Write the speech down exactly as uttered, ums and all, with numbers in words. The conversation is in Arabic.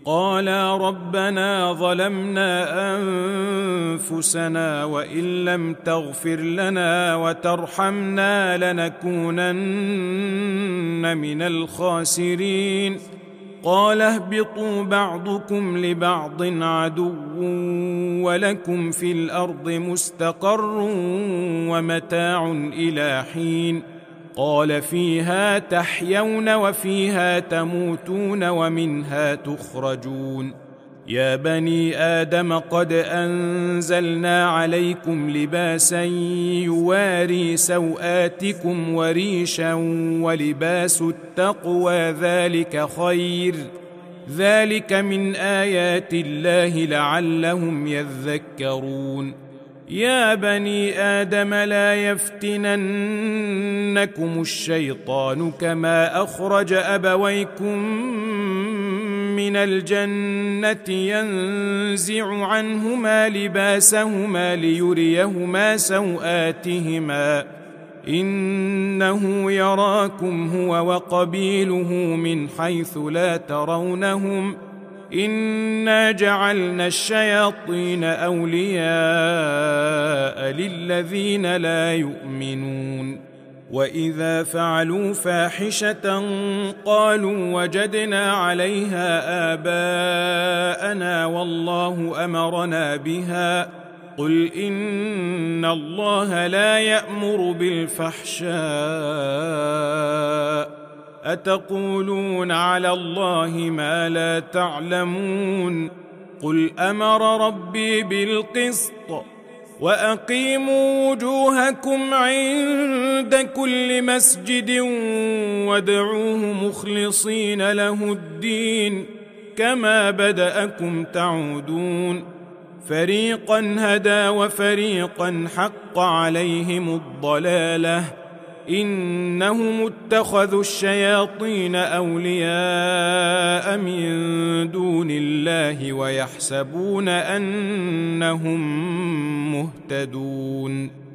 قالا ربنا ظلمنا أنفسنا وإن لم تغفر لنا وترحمنا لنكونن من الخاسرين قال اهبطوا بعضكم لبعض عدو ولكم في الأرض مستقر ومتاع إلى حين قال فيها تحيون وفيها تموتون ومنها تخرجون يا بني آدم قد أنزلنا عليكم لباسا يواري سوآتكم وريشا ولباس التقوى ذلك خير ذلك من آيات الله لعلهم يذكرون يا بني آدم لا يفتننكم الشيطان كما أخرج أبويكم من الجنة ينزع عنهما لباسهما ليريهما سوآتهما إنه يراكم هو وقبيله من حيث لا ترونهم إنا جعلنا الشياطين أولياء للذين لا يؤمنون وإذا فعلوا فاحشة قالوا وجدنا عليها آباءنا والله أمرنا بها قل إن الله لا يأمر بالفحشاء أتقولون على الله ما لا تعلمون قل أمر ربي بالقسط وأقيموا وجوهكم عند كل مسجد وادعوه مخلصين له الدين كما بدأكم تعودون فريقا هدى وفريقا حق عليهم الضلالة إنهم اتخذوا الشياطين أولياء من دون الله ويحسبون أنهم مهتدون